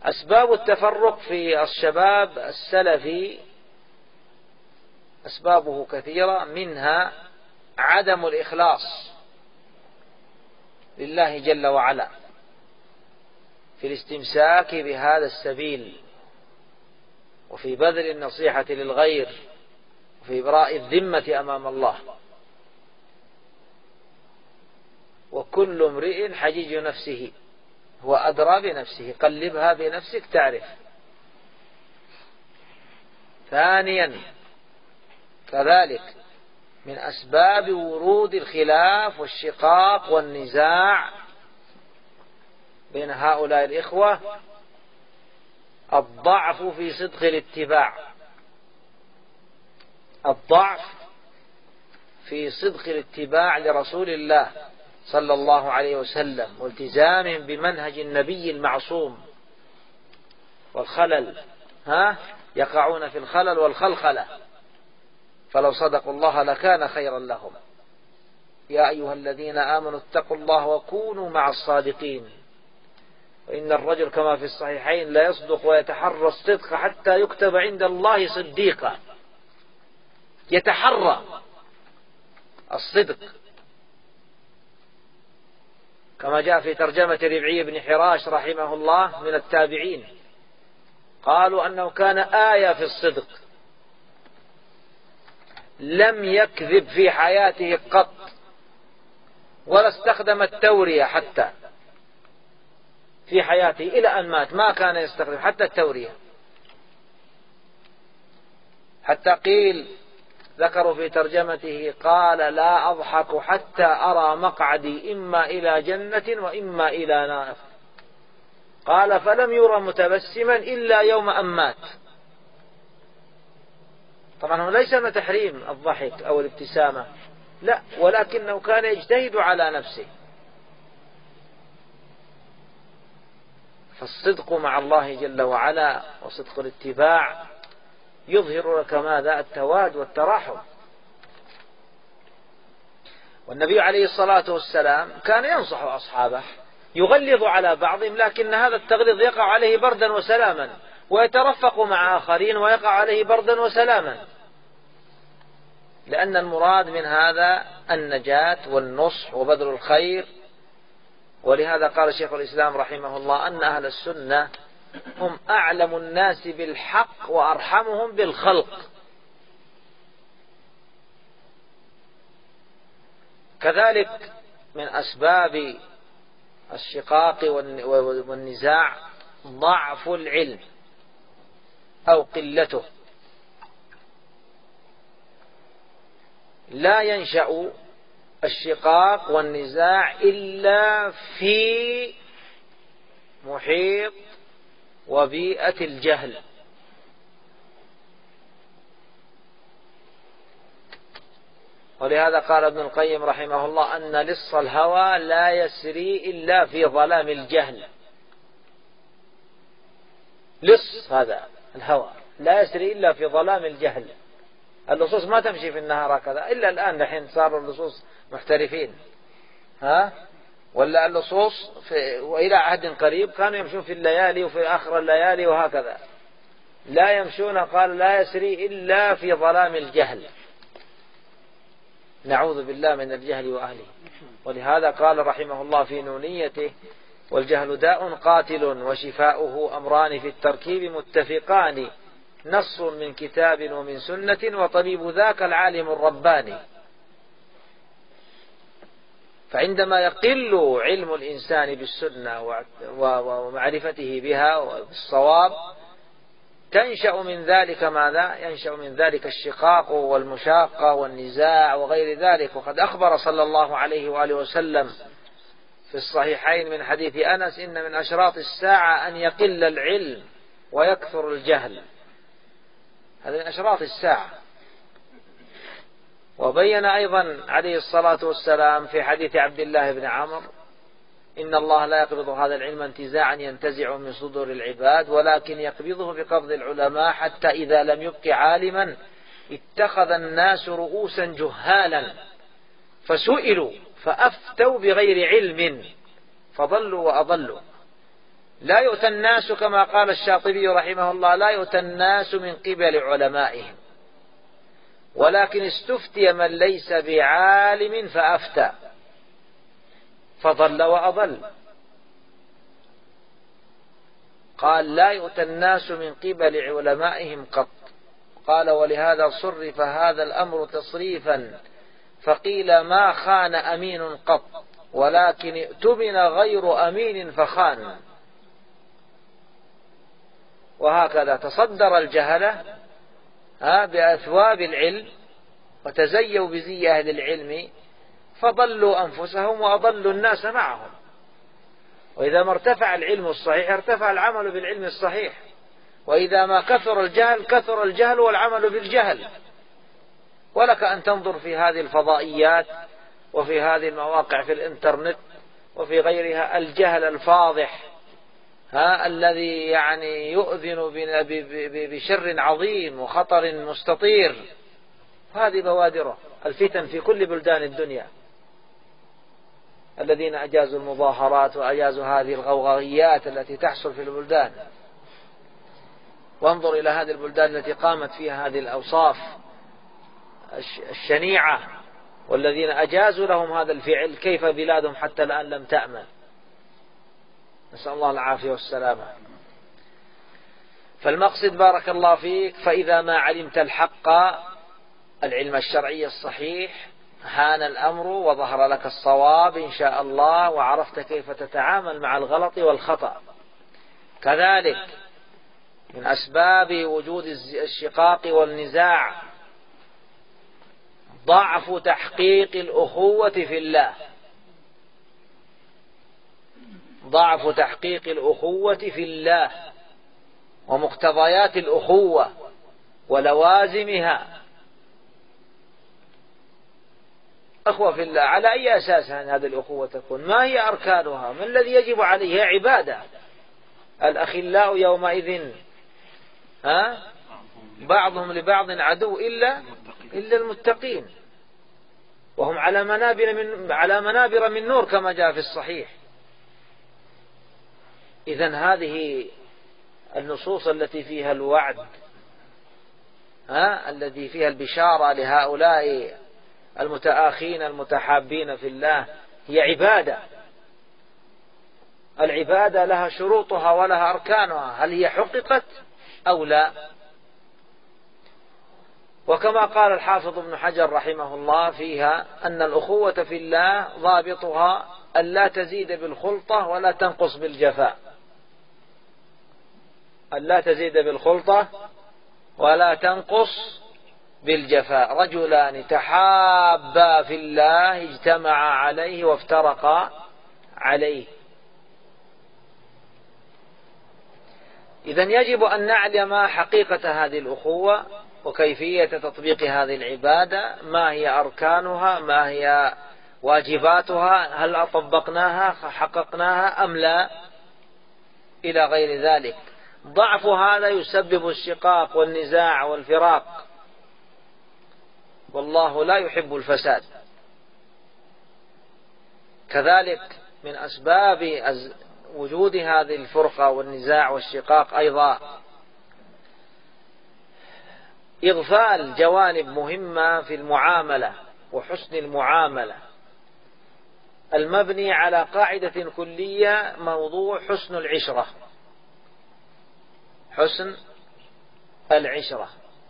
أسباب التفرق في الشباب السلفي أسبابه كثيرة، منها عدم الإخلاص لله جل وعلا في الاستمساك بهذا السبيل، وفي بذل النصيحة للغير، وفي إبراء الذمة أمام الله. وكل امرئ حجيج نفسه، هو أدرى بنفسه، قلبها بنفسك تعرف. ثانيا كذلك من أسباب ورود الخلاف والشقاق والنزاع بين هؤلاء الإخوة الضعف في صدق الاتباع، الضعف في صدق الاتباع لرسول الله صلى الله عليه وسلم، والتزام بمنهج النبي المعصوم، والخلل يقعون في الخلل والخلخلة، فلو صدقوا الله لكان خيرا لهم. يا أيها الذين آمنوا اتقوا الله وكونوا مع الصادقين، وإن الرجل كما في الصحيحين لا يصدق ويتحرى الصدق حتى يكتب عند الله صديقا، يتحرى الصدق، كما جاء في ترجمة ربعي بن حراش رحمه الله من التابعين، قالوا أنه كان آية في الصدق، لم يكذب في حياته قط، ولا استخدم التورية حتى في حياته إلى أن مات، ما كان يستخدم حتى التورية. حتى قيل ذكروا في ترجمته قال لا أضحك حتى أرى مقعدي إما إلى جنة وإما إلى نار، قال فلم يرى متبسما إلا يوم أن مات. طبعا هو ليس من تحريم الضحك أو الابتسامة، لا، ولكنه كان يجتهد على نفسه. فالصدق مع الله جل وعلا وصدق الاتباع يظهر لك ماذا؟ التواد والتراحم. والنبي عليه الصلاة والسلام كان ينصح أصحابه، يغلظ على بعضهم، لكن هذا التغليظ يقع عليه بردا وسلاما، ويترفق مع آخرين ويقع عليه بردا وسلاما، لأن المراد من هذا النجاة والنصح وبذل الخير. ولهذا قال شيخ الإسلام رحمه الله أن أهل السنة هم أعلم الناس بالحق وأرحمهم بالخلق. كذلك من أسباب الشقاق والنزاع ضعف العلم أو قلته. لا ينشأ الشقاق والنزاع إلا في محيط وبيئة الجهل. ولهذا قال ابن القيم رحمه الله أن لص الهوى لا يسري إلا في ظلام الجهل. لص هذا الهوى لا يسري إلا في ظلام الجهل. اللصوص ما تمشي في النهار هكذا، إلا الآن نحن صاروا اللصوص محترفين، ولا اللصوص وإلى عهد قريب كانوا يمشون في الليالي وفي آخر الليالي وهكذا، لا يمشون، قال لا يسري إلا في ظلام الجهل. نعوذ بالله من الجهل وأهله. ولهذا قال رحمه الله في نونيته والجهل داء قاتل وشفاؤه أمران في التركيب متفقان، نص من كتاب ومن سنة وطبيب ذاك العالم الرباني. فعندما يقل علم الإنسان بالسنة ومعرفته بها وبالصواب تنشأ من ذلك ماذا؟ ينشأ من ذلك الشقاق والمشاقة والنزاع وغير ذلك. وقد أخبر صلى الله عليه وآله وسلم في الصحيحين من حديث أنس إن من أشراط الساعة أن يقل العلم ويكثر الجهل. هذا من أشراط الساعة. وبين أيضا عليه الصلاة والسلام في حديث عبد الله بن عمرو إن الله لا يقبض هذا العلم انتزاعا ينتزع من صدور العباد، ولكن يقبضه بقبض العلماء حتى إذا لم يبق عالما اتخذ الناس رؤوسا جهالا فسئلوا فأفتوا بغير علم فضلوا وأضلوا. لا يؤتى الناس كما قال الشاطبي رحمه الله لا يؤتى الناس من قبل علمائهم، ولكن استفتي من ليس بعالم فأفتى فضل وأضل. قال لا يؤتى الناس من قبل علمائهم قط. قال ولهذا صرف هذا الأمر تصريفا، فقيل ما خان أمين قط، ولكن ائتمن غير أمين فخان. وهكذا تصدر الجهلة بأثواب العلم وتزيوا بزي أهل العلم، فضلوا أنفسهم وأضلوا الناس معهم. وإذا ما ارتفع العلم الصحيح ارتفع العمل بالعلم الصحيح، وإذا ما كثر الجهل كثر الجهل والعمل بالجهل. ولك أن تنظر في هذه الفضائيات وفي هذه المواقع في الإنترنت وفي غيرها الجهل الفاضح الذي يعني يؤذن بشر عظيم وخطر مستطير. هذه بوادره الفتن في كل بلدان الدنيا، الذين أجازوا المظاهرات وأجازوا هذه الغوغائيات التي تحصل في البلدان. وانظر إلى هذه البلدان التي قامت فيها هذه الأوصاف الشنيعة، والذين أجازوا لهم هذا الفعل كيف بلادهم حتى الآن لم تأمن. نسأل الله العافية والسلامة. فالمقصد بارك الله فيك، فإذا ما علمت الحق العلم الشرعي الصحيح هان الأمر وظهر لك الصواب إن شاء الله، وعرفت كيف تتعامل مع الغلط والخطأ. كذلك من أسباب وجود الشقاق والنزاع ضعف تحقيق الأخوة في الله. ضعف تحقيق الأخوة في الله ومقتضيات الأخوة ولوازمها. أخوة في الله على أي أساس هذه الأخوة تكون؟ ما هي أركانها؟ ما الذي يجب عليه؟ هي عبادة. الأخلاء يومئذ بعضهم لبعض عدو إلا المتقين، وهم على منابر من نور كما جاء في الصحيح. إذن هذه النصوص التي فيها الوعد الذي فيها البشارة لهؤلاء المتآخين المتحابين في الله هي عبادة. العبادة لها شروطها ولها أركانها، هل هي حققت أو لا؟ وكما قال الحافظ ابن حجر رحمه الله فيها أن الأخوة في الله ضابطها ألا تزيد بالخلطة ولا تنقص بالجفاء. ألا تزيد بالخلطة ولا تنقص بالجفاء. رجلان تحابا في الله اجتمعا عليه وافترقا عليه. إذن يجب أن نعلم حقيقة هذه الأخوة وكيفية تطبيق هذه العبادة، ما هي أركانها، ما هي واجباتها، هل طبقناها حققناها أم لا، إلى غير ذلك. ضعف هذا يسبب الشقاق والنزاع والفراق، والله لا يحب الفساد. كذلك من أسباب وجود هذه الفرقة والنزاع والشقاق أيضا إغفال جوانب مهمة في المعاملة وحسن المعاملة، المبني على قاعدة كلية، موضوع حسن العشرة. حسن العشرة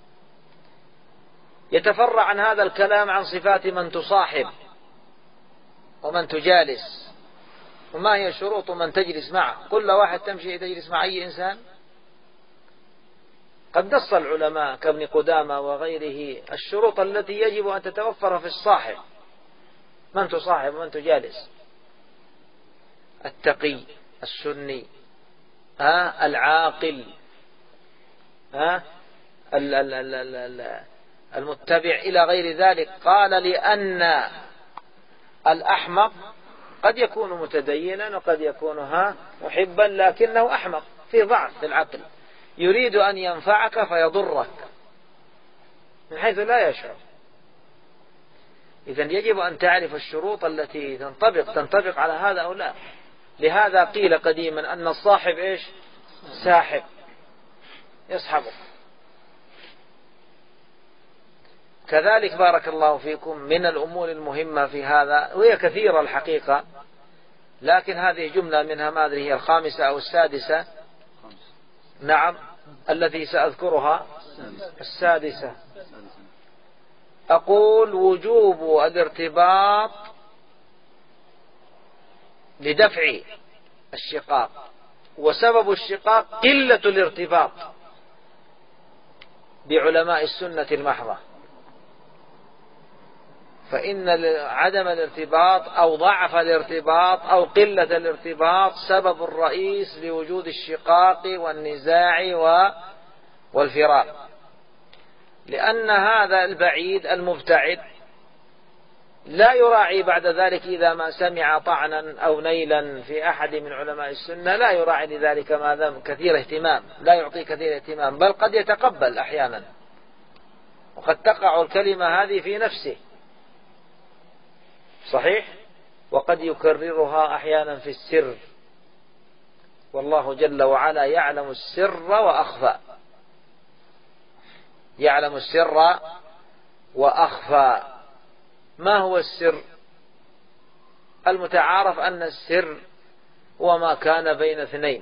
يتفرع عن هذا الكلام عن صفات من تصاحب ومن تجالس، وما هي شروط من تجلس معه. كل واحد تمشي تجلس مع أي إنسان؟ قد نص العلماء كابن قدامة وغيره الشروط التي يجب أن تتوفر في الصاحب، من تصاحب ومن تجالس: التقي، السني، العاقل، المتبع، إلى غير ذلك. قال لأن الأحمق قد يكون متدينا وقد يكون محبا، لكنه أحمق في ضعف في العقل، يريد أن ينفعك فيضرك من حيث لا يشعر. إذن يجب أن تعرف الشروط التي تنطبق على هذا أو لا. لهذا قيل قديما أن الصاحب إيش؟ ساحب، يصحبه. كذلك بارك الله فيكم من الأمور المهمة في هذا، وهي كثيرة الحقيقة، لكن هذه جملة منها، ما أدري هي الخامسة أو السادسة، نعم التي سأذكرها السادسة. أقول وجوب الارتباط لدفع الشقاق، وسبب الشقاق قلة الارتباط بعلماء السنة المحضة، فإن عدم الارتباط أو ضعف الارتباط أو قلة الارتباط سبب الرئيس لوجود الشقاق والنزاع والفراق، لأن هذا البعيد المبتعد لا يراعي بعد ذلك إذا ما سمع طعنا أو نيلا في أحد من علماء السنة، لا يراعي لذلك ماذا كثير اهتمام، لا يعطي كثير اهتمام، بل قد يتقبل أحيانا، وقد تقع الكلمة هذه في نفسه صحيح، وقد يكررها أحيانا في السر، والله جل وعلا يعلم السر وأخفى، يعلم السر وأخفى. ما هو السر؟ المتعارف أن السر هو ما كان بين اثنين،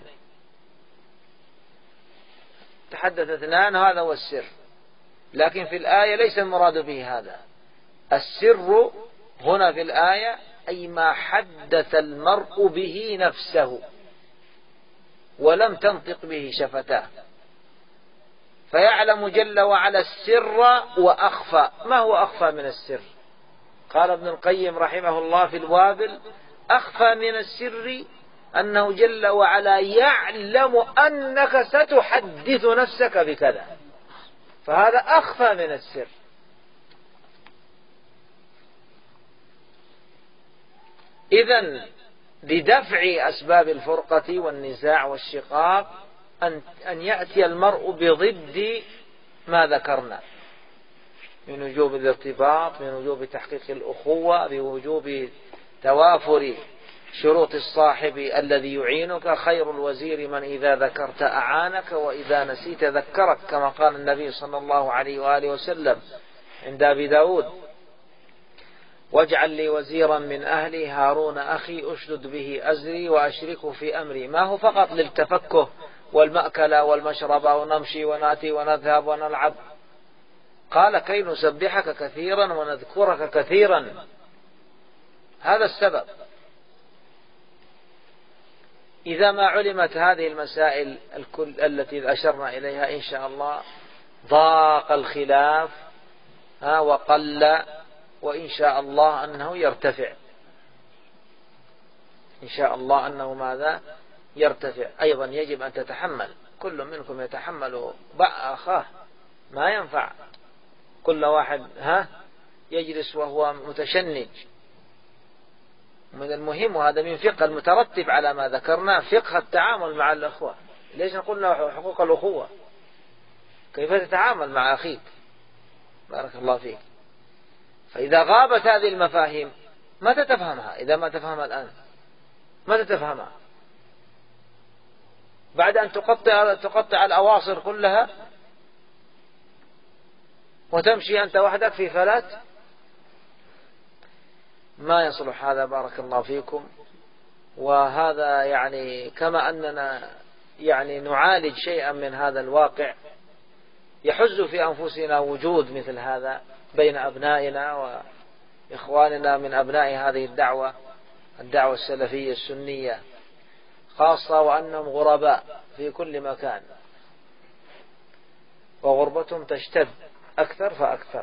تحدث اثنان، هذا هو السر، لكن في الآية ليس المراد به هذا. السر هنا في الآية أي ما حدث المرء به نفسه ولم تنطق به شفتاه، فيعلم جل وعلا السر وأخفى. ما هو أخفى من السر؟ قال ابن القيم رحمه الله في الوابل: أخفى من السر أنه جل وعلا يعلم أنك ستحدث نفسك بكذا، فهذا أخفى من السر. إذن لدفع أسباب الفرقة والنزاع والشقاق أن يأتي المرء بضد ما ذكرنا من وجوب الارتباط، من وجوب تحقيق الأخوة، بوجوب توافر شروط الصاحب الذي يعينك، خير الوزير من إذا ذكرت أعانك وإذا نسيت ذكرك، كما قال النبي صلى الله عليه وآله وسلم عند أبي داود: واجعل لي وزيرا من أهلي هارون أخي أشدد به أزري وأشركه في أمري. ما هو فقط للتفكه والمأكل والمشرب ونمشي ونأتي ونذهب ونلعب، قال: كي نسبحك كثيرا ونذكرك كثيرا. هذا السبب. إذا ما علمت هذه المسائل الكل التي أشرنا إليها إن شاء الله ضاق الخلاف وقل، وإن شاء الله أنه يرتفع، إن شاء الله أنه ماذا يرتفع. أيضا يجب أن تتحمل، كل منكم يتحمل أخاه، ما ينفع كل واحد يجلس وهو متشنج. من المهم، وهذا من فقه المترتب على ما ذكرنا، فقه التعامل مع الأخوة. ليش نقول حقوق الأخوة؟ كيف تتعامل مع أخيك؟ بارك الله فيك. فإذا غابت هذه المفاهيم متى تفهمها؟ إذا ما تفهمها الآن متى تفهمها؟ بعد أن تقطع الأواصر كلها وتمشي أنت وحدك في فلات؟ ما يصلح هذا بارك الله فيكم. وهذا يعني كما أننا يعني نعالج شيئا من هذا الواقع، يحز في أنفسنا وجود مثل هذا بين أبنائنا وإخواننا من أبناء هذه الدعوة السلفية السنية، خاصة وأنهم غرباء في كل مكان، وغربتهم تشتد أكثر فأكثر.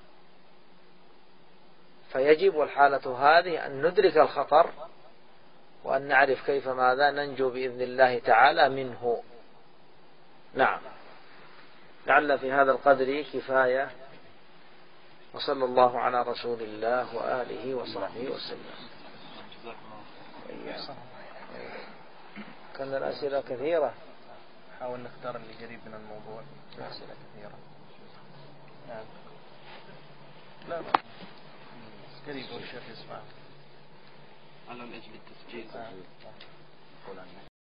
فيجب والحالة هذه أن ندرك الخطر وأن نعرف كيف ماذا ننجو بإذن الله تعالى منه. نعم، لعل في هذا القدر كفاية، وصلى الله على رسول الله وآله وصحبه وسلم. كان الأسئلة كثيرة، حاول نختار اللي قريب من الموضوع. الأسئلة كثيرة. نعم. لا قريب والشيخ يسمع. على أجل التسجيل. يقول عنه.